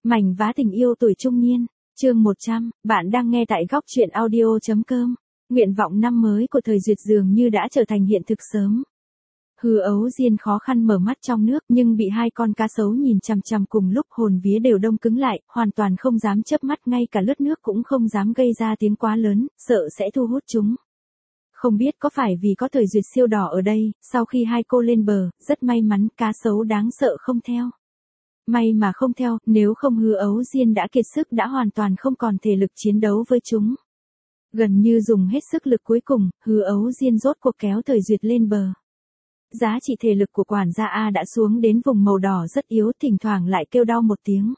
Mảnh vá tình yêu tuổi trung niên, chương 100, bạn đang nghe tại góc truyện audio.com. Nguyện vọng năm mới của Thời Duyệt dường như đã trở thành hiện thực sớm. Hư Ấu Diên khó khăn mở mắt trong nước nhưng bị hai con cá sấu nhìn chằm chằm cùng lúc, hồn vía đều đông cứng lại, hoàn toàn không dám chớp mắt, ngay cả lướt nước cũng không dám gây ra tiếng quá lớn, sợ sẽ thu hút chúng. Không biết có phải vì có Thời Duyệt siêu đỏ ở đây, sau khi hai cô lên bờ, rất may mắn cá sấu đáng sợ không theo. May mà không theo, nếu không Hư Ấu Diên đã kiệt sức, đã hoàn toàn không còn thể lực chiến đấu với chúng. Gần như dùng hết sức lực cuối cùng, Hư Ấu Diên rốt cuộc kéo Thời Duyệt lên bờ. Giá trị thể lực của quản gia A đã xuống đến vùng màu đỏ rất yếu, thỉnh thoảng lại kêu đau một tiếng.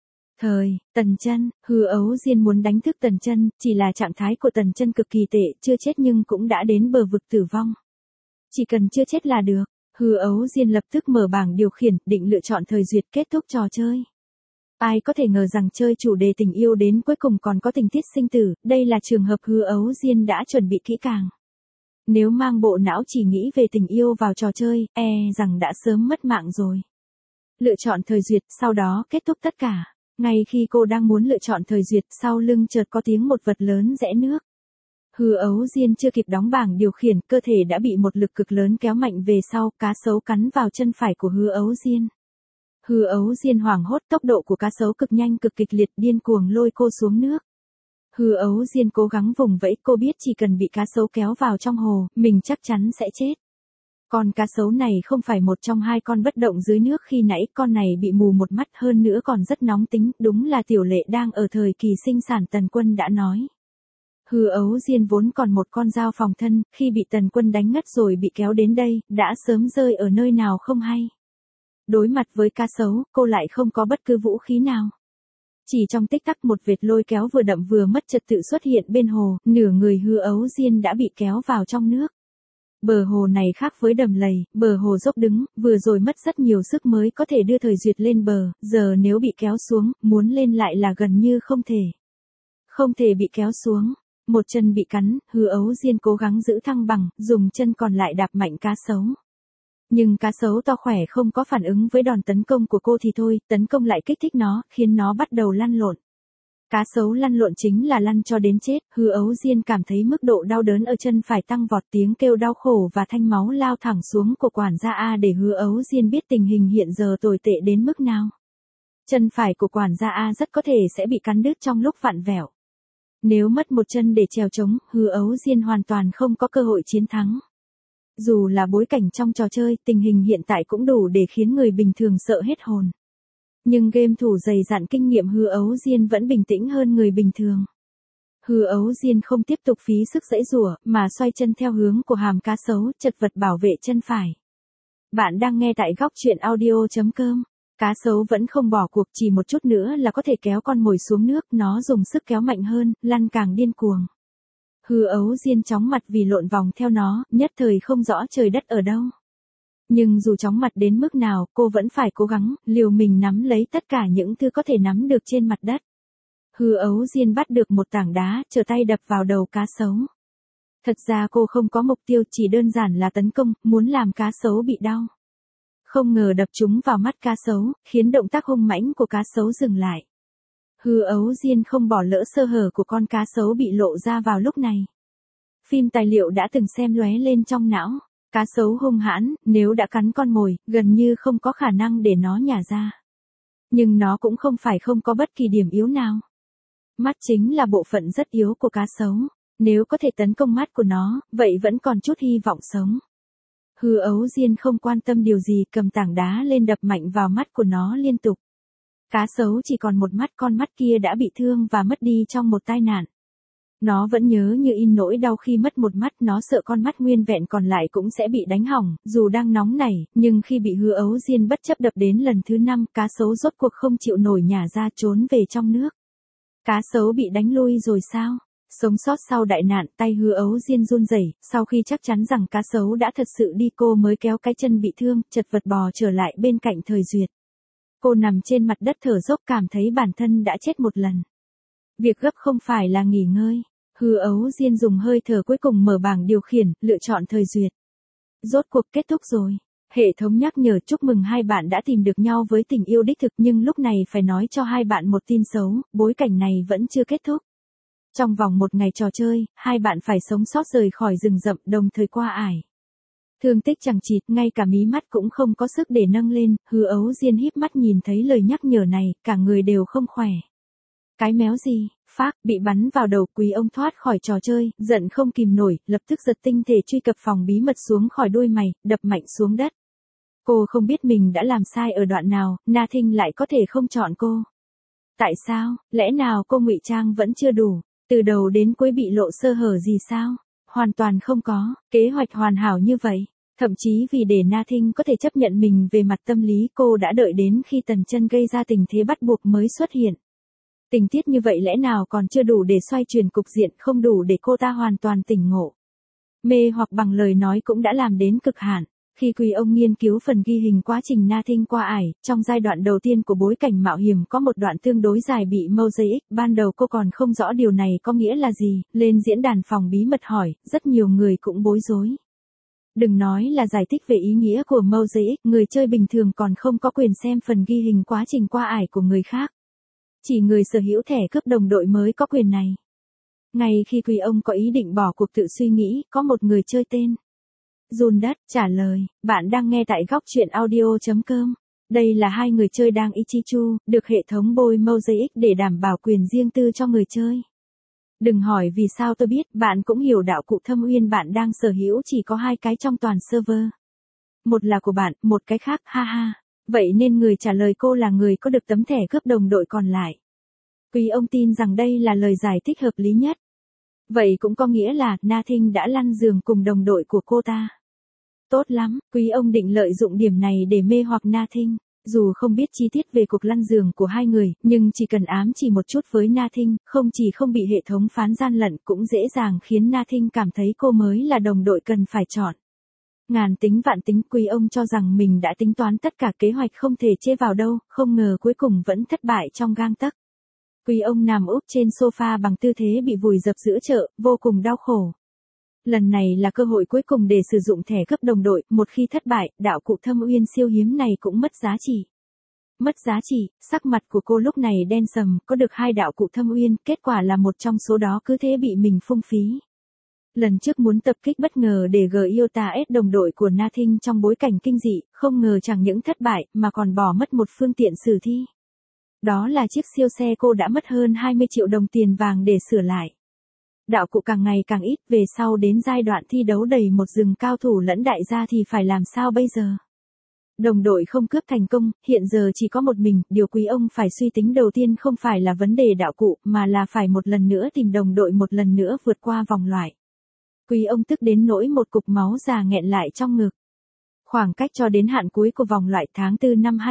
Tần Chân, Hư Ấu Diên muốn đánh thức Tần Chân, chỉ là trạng thái của Tần Chân cực kỳ tệ, chưa chết nhưng cũng đã đến bờ vực tử vong. Chỉ cần chưa chết là được. Hư Ấu Diên lập tức mở bảng điều khiển, định lựa chọn Thời Duyệt kết thúc trò chơi. Ai có thể ngờ rằng chơi chủ đề tình yêu đến cuối cùng còn có tình tiết sinh tử, đây là trường hợp Hư Ấu Diên đã chuẩn bị kỹ càng. Nếu mang bộ não chỉ nghĩ về tình yêu vào trò chơi, rằng đã sớm mất mạng rồi. Lựa chọn Thời Duyệt, sau đó kết thúc tất cả. Ngay khi cô đang muốn lựa chọn Thời Duyệt, sau lưng chợt có tiếng một vật lớn rẽ nước. Hư Ấu Diên chưa kịp đóng bảng điều khiển, cơ thể đã bị một lực cực lớn kéo mạnh về sau, cá sấu cắn vào chân phải của Hư Ấu Diên. Hư Ấu Diên hoảng hốt, tốc độ của cá sấu cực nhanh cực kịch liệt, điên cuồng lôi cô xuống nước. Hư Ấu Diên cố gắng vùng vẫy, cô biết chỉ cần bị cá sấu kéo vào trong hồ, mình chắc chắn sẽ chết. Con cá sấu này không phải một trong hai con bất động dưới nước khi nãy, con này bị mù một mắt, hơn nữa còn rất nóng tính, đúng là tiểu lệ đang ở thời kỳ sinh sản. Tần Quân đã nói. Hư Ấu Diên vốn còn một con dao phòng thân, khi bị Tần Quân đánh ngất rồi bị kéo đến đây, đã sớm rơi ở nơi nào không hay. Đối mặt với cá sấu, cô lại không có bất cứ vũ khí nào. Chỉ trong tích tắc, một vệt lôi kéo vừa đậm vừa mất trật tự xuất hiện bên hồ, nửa người Hư Ấu Diên đã bị kéo vào trong nước. Bờ hồ này khác với đầm lầy, bờ hồ dốc đứng, vừa rồi mất rất nhiều sức mới có thể đưa Thời Duyệt lên bờ, giờ nếu bị kéo xuống, muốn lên lại là gần như không thể. Không thể bị kéo xuống. Một chân bị cắn, Hư Ấu Diên cố gắng giữ thăng bằng, dùng chân còn lại đạp mạnh cá sấu. Nhưng cá sấu to khỏe không có phản ứng với đòn tấn công của cô thì thôi, tấn công lại kích thích nó, khiến nó bắt đầu lăn lộn. Cá sấu lăn lộn chính là lăn cho đến chết. Hư Ấu Diên cảm thấy mức độ đau đớn ở chân phải tăng vọt, tiếng kêu đau khổ và thanh máu lao thẳng xuống của quản gia A để Hư Ấu Diên biết tình hình hiện giờ tồi tệ đến mức nào. Chân phải của quản gia A rất có thể sẽ bị cắn đứt trong lúc vặn vẹo. Nếu mất một chân để trèo trống, Hư Ấu Diên hoàn toàn không có cơ hội chiến thắng. Dù là bối cảnh trong trò chơi, tình hình hiện tại cũng đủ để khiến người bình thường sợ hết hồn. Nhưng game thủ dày dặn kinh nghiệm Hư Ấu Diên vẫn bình tĩnh hơn người bình thường. Hư Ấu Diên không tiếp tục phí sức giãy giụa, mà xoay chân theo hướng của hàm cá sấu, chật vật bảo vệ chân phải. Bạn đang nghe tại góc truyện audio.com. Cá sấu vẫn không bỏ cuộc, chỉ một chút nữa là có thể kéo con mồi xuống nước, nó dùng sức kéo mạnh hơn, lăn càng điên cuồng. Hư Ấu Diên chóng mặt vì lộn vòng theo nó, nhất thời không rõ trời đất ở đâu. Nhưng dù chóng mặt đến mức nào, cô vẫn phải cố gắng, liều mình nắm lấy tất cả những thứ có thể nắm được trên mặt đất. Hư Ấu Diên bắt được một tảng đá, trở tay đập vào đầu cá sấu. Thật ra cô không có mục tiêu, chỉ đơn giản là tấn công, muốn làm cá sấu bị đau. Không ngờ đập chúng vào mắt cá sấu, khiến động tác hung mãnh của cá sấu dừng lại. Hư Ấu Diên không bỏ lỡ sơ hở của con cá sấu bị lộ ra vào lúc này. Phim tài liệu đã từng xem lóe lên trong não. Cá sấu hung hãn, nếu đã cắn con mồi, gần như không có khả năng để nó nhả ra. Nhưng nó cũng không phải không có bất kỳ điểm yếu nào. Mắt chính là bộ phận rất yếu của cá sấu. Nếu có thể tấn công mắt của nó, vậy vẫn còn chút hy vọng sống. Hư Ấu Diên không quan tâm điều gì, cầm tảng đá lên đập mạnh vào mắt của nó liên tục. Cá sấu chỉ còn một mắt, con mắt kia đã bị thương và mất đi trong một tai nạn. Nó vẫn nhớ như in nỗi đau khi mất một mắt, nó sợ con mắt nguyên vẹn còn lại cũng sẽ bị đánh hỏng, dù đang nóng nảy, nhưng khi bị Hư Ấu Diên bất chấp đập đến lần thứ 5, cá sấu rốt cuộc không chịu nổi nhả ra trốn về trong nước. Cá sấu bị đánh lui rồi sao? Sống sót sau đại nạn, tay Hư Ấu Diên run rẩy, sau khi chắc chắn rằng cá sấu đã thật sự đi, cô mới kéo cái chân bị thương, chật vật bò trở lại bên cạnh Thời Duyệt. Cô nằm trên mặt đất thở dốc, cảm thấy bản thân đã chết một lần. Việc gấp không phải là nghỉ ngơi. Hư Ấu Diên dùng hơi thở cuối cùng mở bảng điều khiển, lựa chọn Thời Duyệt. Rốt cuộc kết thúc rồi. Hệ thống nhắc nhở chúc mừng hai bạn đã tìm được nhau với tình yêu đích thực, nhưng lúc này phải nói cho hai bạn một tin xấu, bối cảnh này vẫn chưa kết thúc. Trong vòng một ngày trò chơi, hai bạn phải sống sót rời khỏi rừng rậm, đồng thời qua ải. Thương tích chẳng chịt, ngay cả mí mắt cũng không có sức để nâng lên, Hứa Ấu Diên híp mắt nhìn thấy lời nhắc nhở này, cả người đều không khỏe. Cái méo gì, phác, bị bắn vào đầu, Quý ông thoát khỏi trò chơi, giận không kìm nổi, lập tức giật tinh thể truy cập phòng bí mật xuống khỏi đuôi mày, đập mạnh xuống đất. Cô không biết mình đã làm sai ở đoạn nào, Na Thinh lại có thể không chọn cô. Tại sao, lẽ nào cô ngụy trang vẫn chưa đủ, từ đầu đến cuối bị lộ sơ hở gì sao? Hoàn toàn không có, kế hoạch hoàn hảo như vậy. Thậm chí vì để Na Thinh có thể chấp nhận mình về mặt tâm lý, cô đã đợi đến khi Tần Chân gây ra tình thế bắt buộc mới xuất hiện. Tình tiết như vậy lẽ nào còn chưa đủ để xoay chuyển cục diện, không đủ để cô ta hoàn toàn tỉnh ngộ. Mê hoặc bằng lời nói cũng đã làm đến cực hạn. Khi Quý ông nghiên cứu phần ghi hình quá trình Na Thinh qua ải, trong giai đoạn đầu tiên của bối cảnh mạo hiểm có một đoạn tương đối dài bị mosaic, ban đầu cô còn không rõ điều này có nghĩa là gì, lên diễn đàn phòng bí mật hỏi, rất nhiều người cũng bối rối. Đừng nói là giải thích về ý nghĩa của mosaic, người chơi bình thường còn không có quyền xem phần ghi hình quá trình qua ải của người khác. Chỉ người sở hữu thẻ cướp đồng đội mới có quyền này. Ngay khi Quý ông có ý định bỏ cuộc tự suy nghĩ, có một người chơi tên Run Đất trả lời, bạn đang nghe tại góc truyện audio.com. Đây là hai người chơi đang Ichichu, được hệ thống bôi mosaic để đảm bảo quyền riêng tư cho người chơi. Đừng hỏi vì sao tôi biết, bạn cũng hiểu đạo cụ thâm uyên bạn đang sở hữu chỉ có hai cái trong toàn server. Một là của bạn, một cái khác, ha ha. Vậy nên người trả lời cô là người có được tấm thẻ cướp đồng đội còn lại. Quý ông tin rằng đây là lời giải thích hợp lý nhất. Vậy cũng có nghĩa là Na Thinh đã lăn giường cùng đồng đội của cô ta. Tốt lắm, Quý ông định lợi dụng điểm này để mê hoặc Na Thinh. Dù không biết chi tiết về cuộc lăn giường của hai người, nhưng chỉ cần ám chỉ một chút với Na Thinh, không chỉ không bị hệ thống phán gian lận, cũng dễ dàng khiến Na Thinh cảm thấy cô mới là đồng đội cần phải chọn. Ngàn tính vạn tính, Quý ông cho rằng mình đã tính toán tất cả, kế hoạch không thể chê vào đâu, không ngờ cuối cùng vẫn thất bại trong gang tấc. Quý ông nằm úp trên sofa bằng tư thế bị vùi dập giữa chợ, vô cùng đau khổ. Lần này là cơ hội cuối cùng để sử dụng thẻ cướp đồng đội, một khi thất bại, đạo cụ thâm uyên siêu hiếm này cũng mất giá trị. Mất giá trị, sắc mặt của cô lúc này đen sầm, có được hai đạo cụ thâm uyên, kết quả là một trong số đó cứ thế bị mình phung phí. Lần trước muốn tập kích bất ngờ để Gyota S đồng đội của Na Thinh trong bối cảnh kinh dị, không ngờ chẳng những thất bại mà còn bỏ mất một phương tiện sử thi. Đó là chiếc siêu xe cô đã mất hơn 20 triệu đồng tiền vàng để sửa lại. Đạo cụ càng ngày càng ít, về sau đến giai đoạn thi đấu đầy một rừng cao thủ lẫn đại gia thì phải làm sao bây giờ? Đồng đội không cướp thành công, hiện giờ chỉ có một mình, điều Quý ông phải suy tính đầu tiên không phải là vấn đề đạo cụ, mà là phải một lần nữa tìm đồng đội, một lần nữa vượt qua vòng loại. Quý ông tức đến nỗi một cục máu già nghẹn lại trong ngực. Khoảng cách cho đến hạn cuối của vòng loại tháng 4 năm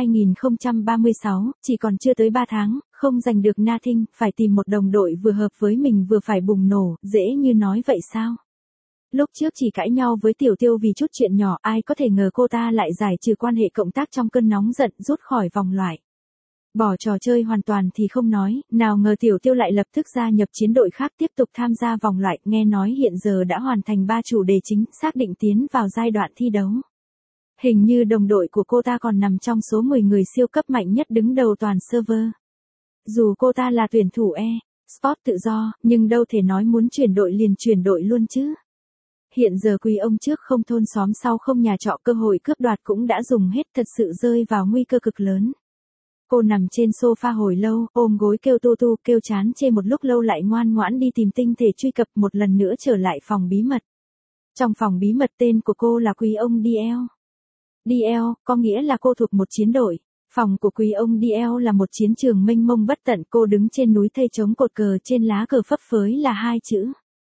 2036, chỉ còn chưa tới 3 tháng, không giành được Na Thinh, phải tìm một đồng đội vừa hợp với mình vừa phải bùng nổ, dễ như nói vậy sao? Lúc trước chỉ cãi nhau với Tiểu Tiêu vì chút chuyện nhỏ, ai có thể ngờ cô ta lại giải trừ quan hệ cộng tác trong cơn nóng giận, rút khỏi vòng loại. Bỏ trò chơi hoàn toàn thì không nói, nào ngờ Tiểu Tiêu lại lập tức gia nhập chiến đội khác tiếp tục tham gia vòng loại, nghe nói hiện giờ đã hoàn thành 3 chủ đề chính, xác định tiến vào giai đoạn thi đấu. Hình như đồng đội của cô ta còn nằm trong số 10 người siêu cấp mạnh nhất đứng đầu toàn server. Dù cô ta là tuyển thủ sport tự do, nhưng đâu thể nói muốn chuyển đội liền chuyển đội luôn chứ. Hiện giờ Quý ông trước không thôn xóm sau không nhà trọ, cơ hội cướp đoạt cũng đã dùng hết, thật sự rơi vào nguy cơ cực lớn. Cô nằm trên sofa hồi lâu, ôm gối kêu tu tu, kêu chán chê một lúc lâu lại ngoan ngoãn đi tìm tinh thể truy cập, một lần nữa trở lại phòng bí mật. Trong phòng bí mật tên của cô là Quý ông DL. DL, có nghĩa là cô thuộc một chiến đội. Phòng của Quý ông DL là một chiến trường mênh mông bất tận, cô đứng trên núi thây chống cột cờ, trên lá cờ phấp phới là hai chữ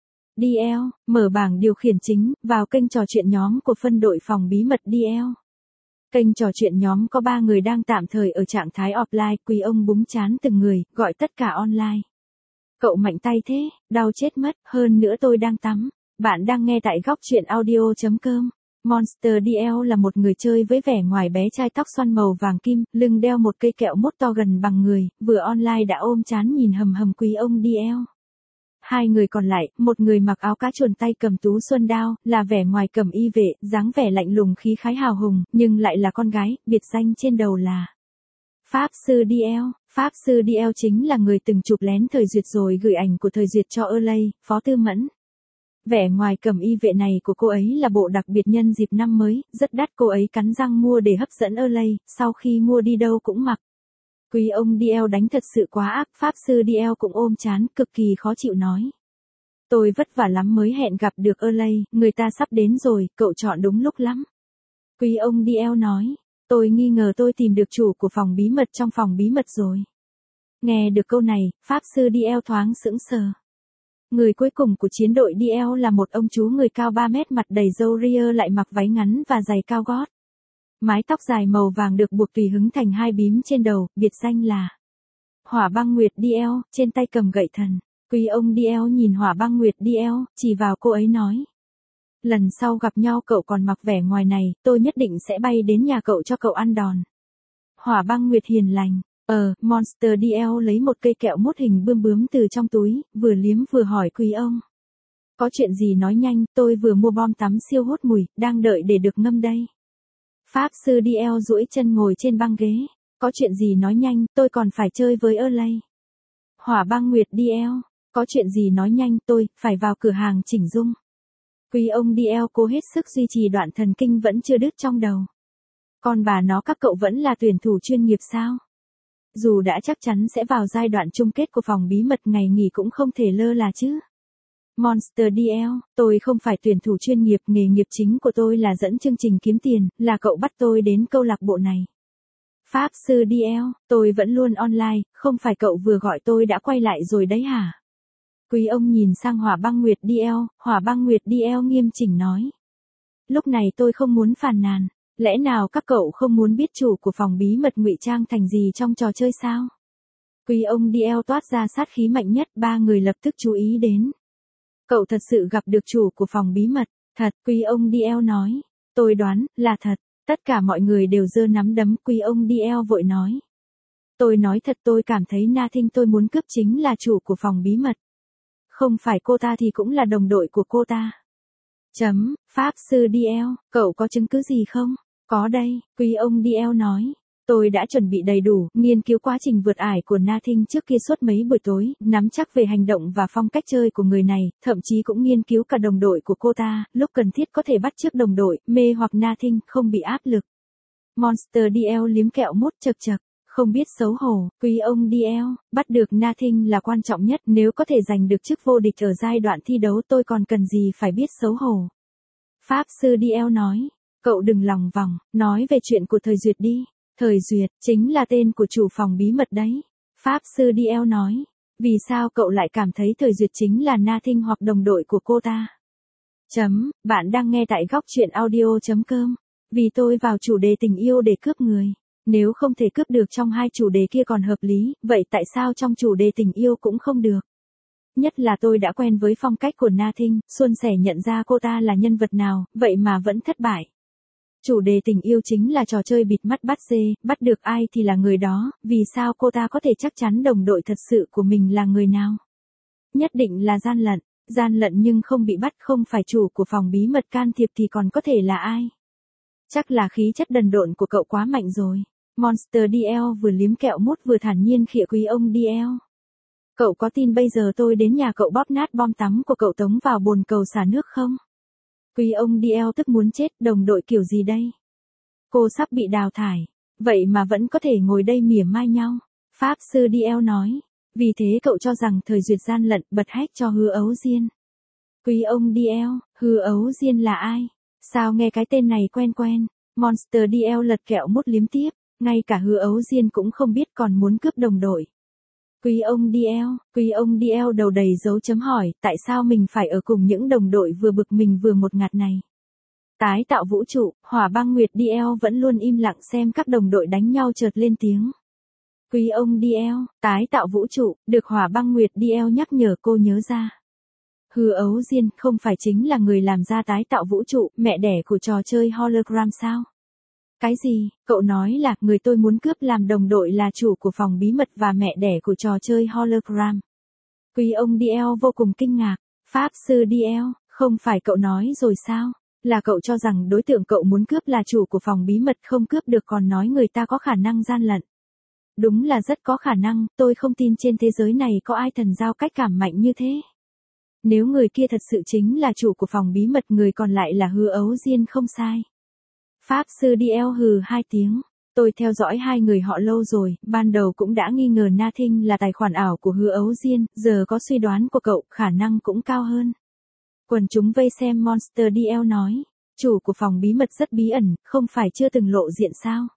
DL, mở bảng điều khiển chính, vào kênh trò chuyện nhóm của phân đội phòng bí mật DL. Kênh trò chuyện nhóm có 3 người đang tạm thời ở trạng thái offline, Quý ông búng chán từng người, gọi tất cả online. Cậu mạnh tay thế, đau chết mất, hơn nữa tôi đang tắm. Bạn đang nghe tại góc truyện audio.com. Monster DL là một người chơi với vẻ ngoài bé trai, tóc xoăn màu vàng kim, lưng đeo một cây kẹo mốt to gần bằng người, vừa online đã ôm chán nhìn hầm hầm Quý ông DL. Hai người còn lại, một người mặc áo cá chuồn tay cầm tú xuân đao, là vẻ ngoài cầm y vệ, dáng vẻ lạnh lùng khí khái hào hùng, nhưng lại là con gái, biệt danh trên đầu là Pháp sư DL. Pháp sư DL chính là người từng chụp lén Thời Duyệt rồi gửi ảnh của Thời Duyệt cho Lay, Phó Tư Mẫn. Vẻ ngoài cầm y vệ này của cô ấy là bộ đặc biệt nhân dịp năm mới, rất đắt, cô ấy cắn răng mua để hấp dẫn Lay, sau khi mua đi đâu cũng mặc. Quý ông DL đánh thật sự quá ác, Pháp sư DL cũng ôm chán, cực kỳ khó chịu nói. Tôi vất vả lắm mới hẹn gặp được Lay, người ta sắp đến rồi, cậu chọn đúng lúc lắm. Quý ông DL nói. Tôi nghi ngờ tôi tìm được chủ của phòng bí mật trong phòng bí mật rồi. Nghe được câu này, Pháp sư DL thoáng sững sờ. Người cuối cùng của chiến đội DL là một ông chú người cao 3 mét, mặt đầy râu ria, lại mặc váy ngắn và giày cao gót. Mái tóc dài màu vàng được buộc tùy hứng thành hai bím trên đầu, biệt danh là Hỏa Băng Nguyệt DL, trên tay cầm gậy thần. Quý ông DL nhìn Hỏa Băng Nguyệt DL, chỉ vào cô ấy nói. Lần sau gặp nhau cậu còn mặc vẻ ngoài này, tôi nhất định sẽ bay đến nhà cậu cho cậu ăn đòn. Hỏa Băng Nguyệt hiền lành. Monster DL lấy một cây kẹo mút hình bươm bướm từ trong túi, vừa liếm vừa hỏi quý ông. Có chuyện gì nói nhanh, tôi vừa mua bom tắm siêu hút mùi, đang đợi để được ngâm đây. Pháp sư DL duỗi chân ngồi trên băng ghế. Có chuyện gì nói nhanh, tôi còn phải chơi với Lay. Hỏa Băng Nguyệt DL. Có chuyện gì nói nhanh, tôi phải vào cửa hàng chỉnh dung. Quý ông DL cố hết sức duy trì đoạn thần kinh vẫn chưa đứt trong đầu. Còn bà nó, các cậu vẫn là tuyển thủ chuyên nghiệp sao? Dù đã chắc chắn sẽ vào giai đoạn chung kết của phòng bí mật, ngày nghỉ cũng không thể lơ là chứ. Monster DL, tôi không phải tuyển thủ chuyên nghiệp, nghề nghiệp chính của tôi là dẫn chương trình kiếm tiền, là cậu bắt tôi đến câu lạc bộ này. Pháp sư DL, tôi vẫn luôn online, không phải cậu vừa gọi tôi đã quay lại rồi đấy hả? Quý ông nhìn sang Hỏa Băng Nguyệt DL, Hỏa Băng Nguyệt DL nghiêm chỉnh nói. Lúc này tôi không muốn phàn nàn, lẽ nào các cậu không muốn biết chủ của phòng bí mật ngụy trang thành gì trong trò chơi sao? Quý ông DL toát ra sát khí mạnh nhất, ba người lập tức chú ý đến. Cậu thật sự gặp được chủ của phòng bí mật? Thật, Quý ông DL nói. Tôi đoán, là thật. Tất cả mọi người đều giơ nắm đấm, Quý ông DL vội nói. Tôi nói thật, tôi cảm thấy Nothing tôi muốn cướp chính là chủ của phòng bí mật. Không phải cô ta thì cũng là đồng đội của cô ta. Pháp sư DL, cậu có chứng cứ gì không? Có đây, Quý ông DL nói. Tôi đã chuẩn bị đầy đủ, nghiên cứu quá trình vượt ải của Nothing trước kia suốt mấy buổi tối, nắm chắc về hành động và phong cách chơi của người này, thậm chí cũng nghiên cứu cả đồng đội của cô ta, lúc cần thiết có thể bắt chước đồng đội, mê hoặc Nothing, không bị áp lực. Monster DL liếm kẹo mút chật chật. Không biết xấu hổ, Quý ông DL, bắt được Nothing là quan trọng nhất, nếu có thể giành được chức vô địch ở giai đoạn thi đấu tôi còn cần gì phải biết xấu hổ. Pháp sư DL nói, cậu đừng lòng vòng, nói về chuyện của Thời Duyệt đi. Thời Duyệt, chính là tên của chủ phòng bí mật đấy. Pháp sư DL nói, vì sao cậu lại cảm thấy Thời Duyệt chính là Nothing hoặc đồng đội của cô ta? Bạn đang nghe tại góc truyện audio.com. Vì tôi vào chủ đề tình yêu để cướp người. Nếu không thể cướp được trong hai chủ đề kia còn hợp lý, vậy tại sao trong chủ đề tình yêu cũng không được? Nhất là tôi đã quen với phong cách của Nothing, suôn sẻ nhận ra cô ta là nhân vật nào, vậy mà vẫn thất bại. Chủ đề tình yêu chính là trò chơi bịt mắt bắt dê, bắt được ai thì là người đó, vì sao cô ta có thể chắc chắn đồng đội thật sự của mình là người nào? Nhất định là gian lận nhưng không bị bắt, không phải chủ của phòng bí mật can thiệp thì còn có thể là ai? Chắc là khí chất đần độn của cậu quá mạnh rồi. Monster DL vừa liếm kẹo mút vừa thản nhiên khịa Quý ông DL. Cậu có tin bây giờ tôi đến nhà cậu bóp nát bom tắm của cậu tống vào bồn cầu xả nước không? Quý ông DL tức muốn chết, đồng đội kiểu gì đây? Cô sắp bị đào thải, vậy mà vẫn có thể ngồi đây mỉa mai nhau. Pháp sư DL nói, vì thế cậu cho rằng Thời Duyệt gian lận, bật hách cho Hứa Ấu Diên. Quý ông DL, Hứa Ấu Diên là ai? Sao nghe cái tên này quen quen? Monster DL lật kẹo mút liếm tiếp, ngay cả Hứa Ấu Diên cũng không biết còn muốn cướp đồng đội. Quý ông DL đầu đầy dấu chấm hỏi, tại sao mình phải ở cùng những đồng đội vừa bực mình vừa ngột ngạt này? Tái tạo vũ trụ, Hỏa Băng Nguyệt DL vẫn luôn im lặng xem các đồng đội đánh nhau chợt lên tiếng. Quý ông DL, tái tạo vũ trụ, được Hỏa Băng Nguyệt DL nhắc nhở cô nhớ ra. Hứa Ấu Diên không phải chính là người làm ra tái tạo vũ trụ, mẹ đẻ của trò chơi hologram sao? Cái gì, cậu nói là người tôi muốn cướp làm đồng đội là chủ của phòng bí mật và mẹ đẻ của trò chơi hologram? Quý ông DL vô cùng kinh ngạc. Pháp sư DL, không phải cậu nói rồi sao? Là cậu cho rằng đối tượng cậu muốn cướp là chủ của phòng bí mật, không cướp được còn nói người ta có khả năng gian lận. Đúng là rất có khả năng, tôi không tin trên thế giới này có ai thần giao cách cảm mạnh như thế. Nếu người kia thật sự chính là chủ của phòng bí mật, người còn lại là Hứa Ấu Diên không sai. Pháp sư DL hừ 2 tiếng. Tôi theo dõi hai người họ lâu rồi, ban đầu cũng đã nghi ngờ Nothing là tài khoản ảo của Hứa Ấu Diên, giờ có suy đoán của cậu, khả năng cũng cao hơn. Quần chúng vây xem Monster DL nói, chủ của phòng bí mật rất bí ẩn, không phải chưa từng lộ diện sao?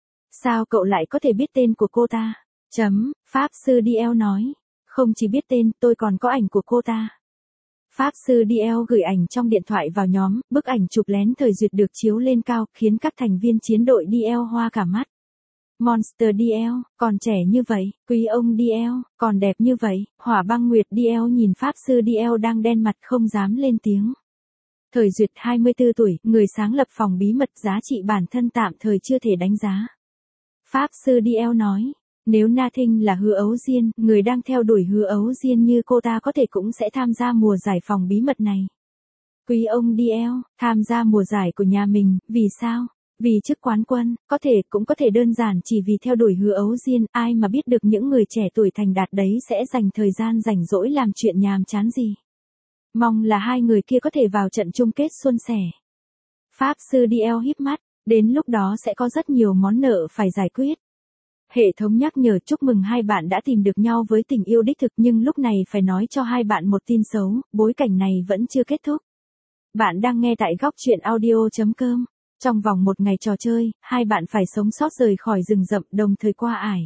Sao cậu lại có thể biết tên của cô ta? Pháp sư DL nói, không chỉ biết tên, tôi còn có ảnh của cô ta. Pháp sư DL gửi ảnh trong điện thoại vào nhóm, bức ảnh chụp lén thời duyệt được chiếu lên cao, khiến các thành viên chiến đội DL hoa cả mắt. Monster DL, còn trẻ như vậy, quý ông DL, còn đẹp như vậy, Hỏa Băng Nguyệt DL nhìn Pháp sư DL đang đen mặt không dám lên tiếng. Thời duyệt 24 tuổi, người sáng lập phòng bí mật, giá trị bản thân tạm thời chưa thể đánh giá. Pháp sư DL nói, nếu Nothing là Hứa Ấu Diên, người đang theo đuổi Hứa Ấu Diên như cô ta có thể cũng sẽ tham gia mùa giải phòng bí mật này. Quý ông DL, tham gia mùa giải của nhà mình, vì sao? Vì chức quán quân, cũng có thể đơn giản chỉ vì theo đuổi Hứa Ấu Diên, ai mà biết được những người trẻ tuổi thành đạt đấy sẽ dành thời gian rảnh rỗi làm chuyện nhàm chán gì. Mong là hai người kia có thể vào trận chung kết suôn sẻ. Pháp sư DL híp mắt, đến lúc đó sẽ có rất nhiều món nợ phải giải quyết. Hệ thống nhắc nhở chúc mừng hai bạn đã tìm được nhau với tình yêu đích thực, nhưng lúc này phải nói cho hai bạn một tin xấu, bối cảnh này vẫn chưa kết thúc. Bạn đang nghe tại góc truyện audio.com. Trong vòng một ngày trò chơi, hai bạn phải sống sót rời khỏi rừng rậm, đồng thời qua ải.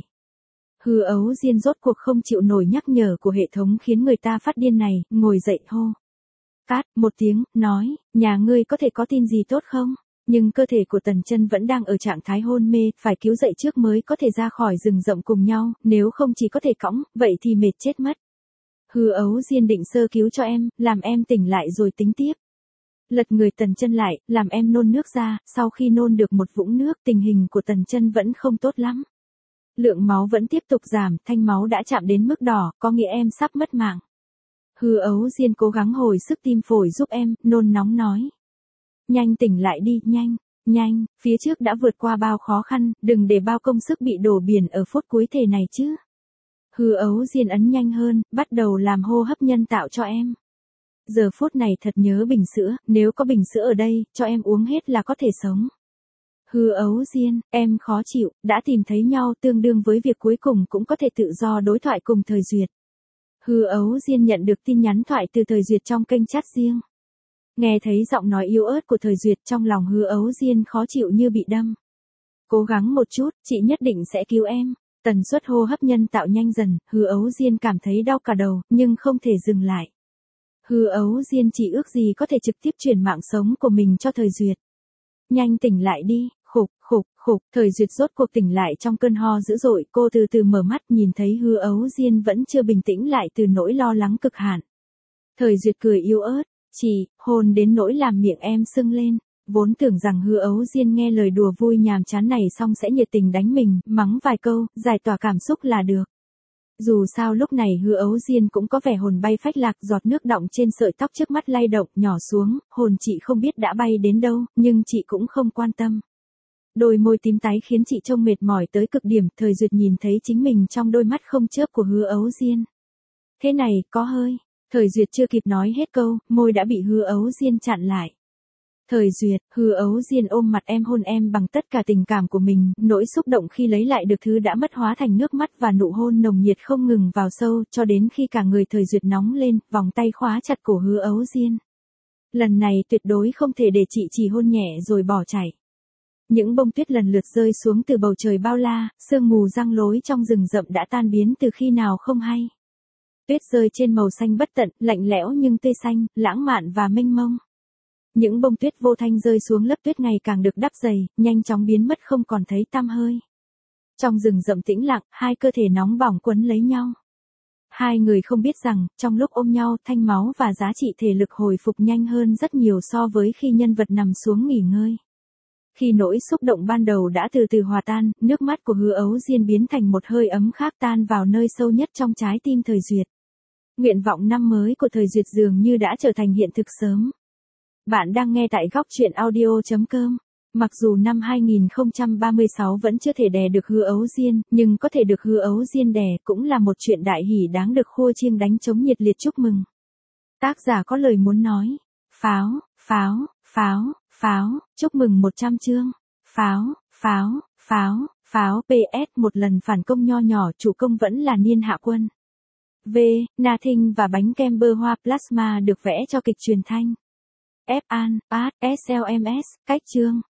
Hứa Ấu Diên rốt cuộc không chịu nổi nhắc nhở của hệ thống khiến người ta phát điên này, ngồi dậy hô. Cát, một tiếng, nói, nhà ngươi có thể có tin gì tốt không? Nhưng cơ thể của Tần Chân vẫn đang ở trạng thái hôn mê, phải cứu dậy trước mới có thể ra khỏi rừng rậm cùng nhau, nếu không chỉ có thể cõng, vậy thì mệt chết mất. Hứa Ấu Diên định sơ cứu cho em, làm em tỉnh lại rồi tính tiếp. Lật người Tần Chân lại, làm em nôn nước ra, sau khi nôn được một vũng nước, tình hình của Tần Chân vẫn không tốt lắm. Lượng máu vẫn tiếp tục giảm, thanh máu đã chạm đến mức đỏ, có nghĩa em sắp mất mạng. Hứa Ấu Diên cố gắng hồi sức tim phổi giúp em, nôn nóng nói. Nhanh tỉnh lại đi, nhanh, phía trước đã vượt qua bao khó khăn, đừng để bao công sức bị đổ biển ở phút cuối thể này chứ. Hứa Ấu Diên ấn nhanh hơn, bắt đầu làm hô hấp nhân tạo cho em. Giờ phút này thật nhớ bình sữa, nếu có bình sữa ở đây, cho em uống hết là có thể sống. Hứa Ấu Diên, em khó chịu, đã tìm thấy nhau tương đương với việc cuối cùng cũng có thể tự do đối thoại cùng Thời Duyệt. Hứa Ấu Diên nhận được tin nhắn thoại từ Thời Duyệt trong kênh chat riêng. Nghe thấy giọng nói yếu ớt của Thời Duyệt, trong lòng Hứa Ấu Diên khó chịu như bị đâm. Cố gắng một chút, chị nhất định sẽ cứu em. Tần suất hô hấp nhân tạo nhanh dần, Hứa Ấu Diên cảm thấy đau cả đầu, nhưng không thể dừng lại. Hứa Ấu Diên chỉ ước gì có thể trực tiếp chuyển mạng sống của mình cho Thời Duyệt. Nhanh tỉnh lại đi, khục, Thời Duyệt rốt cuộc tỉnh lại trong cơn ho dữ dội, cô từ từ mở mắt nhìn thấy Hứa Ấu Diên vẫn chưa bình tĩnh lại từ nỗi lo lắng cực hạn. Thời Duyệt cười yếu ớt, chị, hôn đến nỗi làm miệng em sưng lên. Vốn tưởng rằng Hứa Ấu Diên nghe lời đùa vui nhàm chán này xong sẽ nhiệt tình đánh mình, mắng vài câu, giải tỏa cảm xúc là được. Dù sao lúc này Hứa Ấu Diên cũng có vẻ hồn bay phách lạc, giọt nước đọng trên sợi tóc trước mắt lay động, nhỏ xuống, hồn chị không biết đã bay đến đâu, nhưng chị cũng không quan tâm. Đôi môi tím tái khiến chị trông mệt mỏi tới cực điểm, Thời Duyệt nhìn thấy chính mình trong đôi mắt không chớp của Hứa Ấu Diên. Thế này, có hơi. Thời Duyệt chưa kịp nói hết câu, môi đã bị Hứa Ấu Diên chặn lại. Thời Duyệt, Hứa Ấu Diên ôm mặt em hôn em bằng tất cả tình cảm của mình, nỗi xúc động khi lấy lại được thứ đã mất hóa thành nước mắt và nụ hôn nồng nhiệt không ngừng vào sâu, cho đến khi cả người Thời Duyệt nóng lên, vòng tay khóa chặt cổ Hứa Ấu Diên. Lần này tuyệt đối không thể để chị chỉ hôn nhẹ rồi bỏ chạy. Những bông tuyết lần lượt rơi xuống từ bầu trời bao la, sương mù giăng lối trong rừng rậm đã tan biến từ khi nào không hay. Tuyết rơi trên màu xanh bất tận, lạnh lẽo nhưng tươi xanh, lãng mạn và mênh mông. Những bông tuyết vô thanh rơi xuống, lớp tuyết ngày càng được đắp dày, nhanh chóng biến mất không còn thấy tăm hơi. Trong rừng rậm tĩnh lặng, hai cơ thể nóng bỏng quấn lấy nhau. Hai người không biết rằng, trong lúc ôm nhau, thanh máu và giá trị thể lực hồi phục nhanh hơn rất nhiều so với khi nhân vật nằm xuống nghỉ ngơi. Khi nỗi xúc động ban đầu đã từ từ hòa tan, nước mắt của Hứa Ấu Diên biến thành một hơi ấm khác tan vào nơi sâu nhất trong trái tim Thời Duyệt. Nguyện vọng năm mới của thời duyệt dường như đã trở thành hiện thực sớm. Bạn đang nghe tại góc chuyện audio.com. Mặc dù năm 2036 vẫn chưa thể đè được Hứa Ấu Diên, nhưng có thể được Hứa Ấu Diên đè cũng là một chuyện đại hỷ đáng được khua chiêng đánh trống nhiệt liệt chúc mừng. Tác giả có lời muốn nói. Pháo, pháo, pháo, pháo, chúc mừng 100 chương. Pháo, pháo, pháo, pháo PS một lần phản công nho nhỏ chủ công vẫn là Niên Hạ Quân. V. Na Thinh và bánh kem bơ hoa plasma được vẽ cho kịch truyền thanh. F. An, Art, SLMS, cách chương.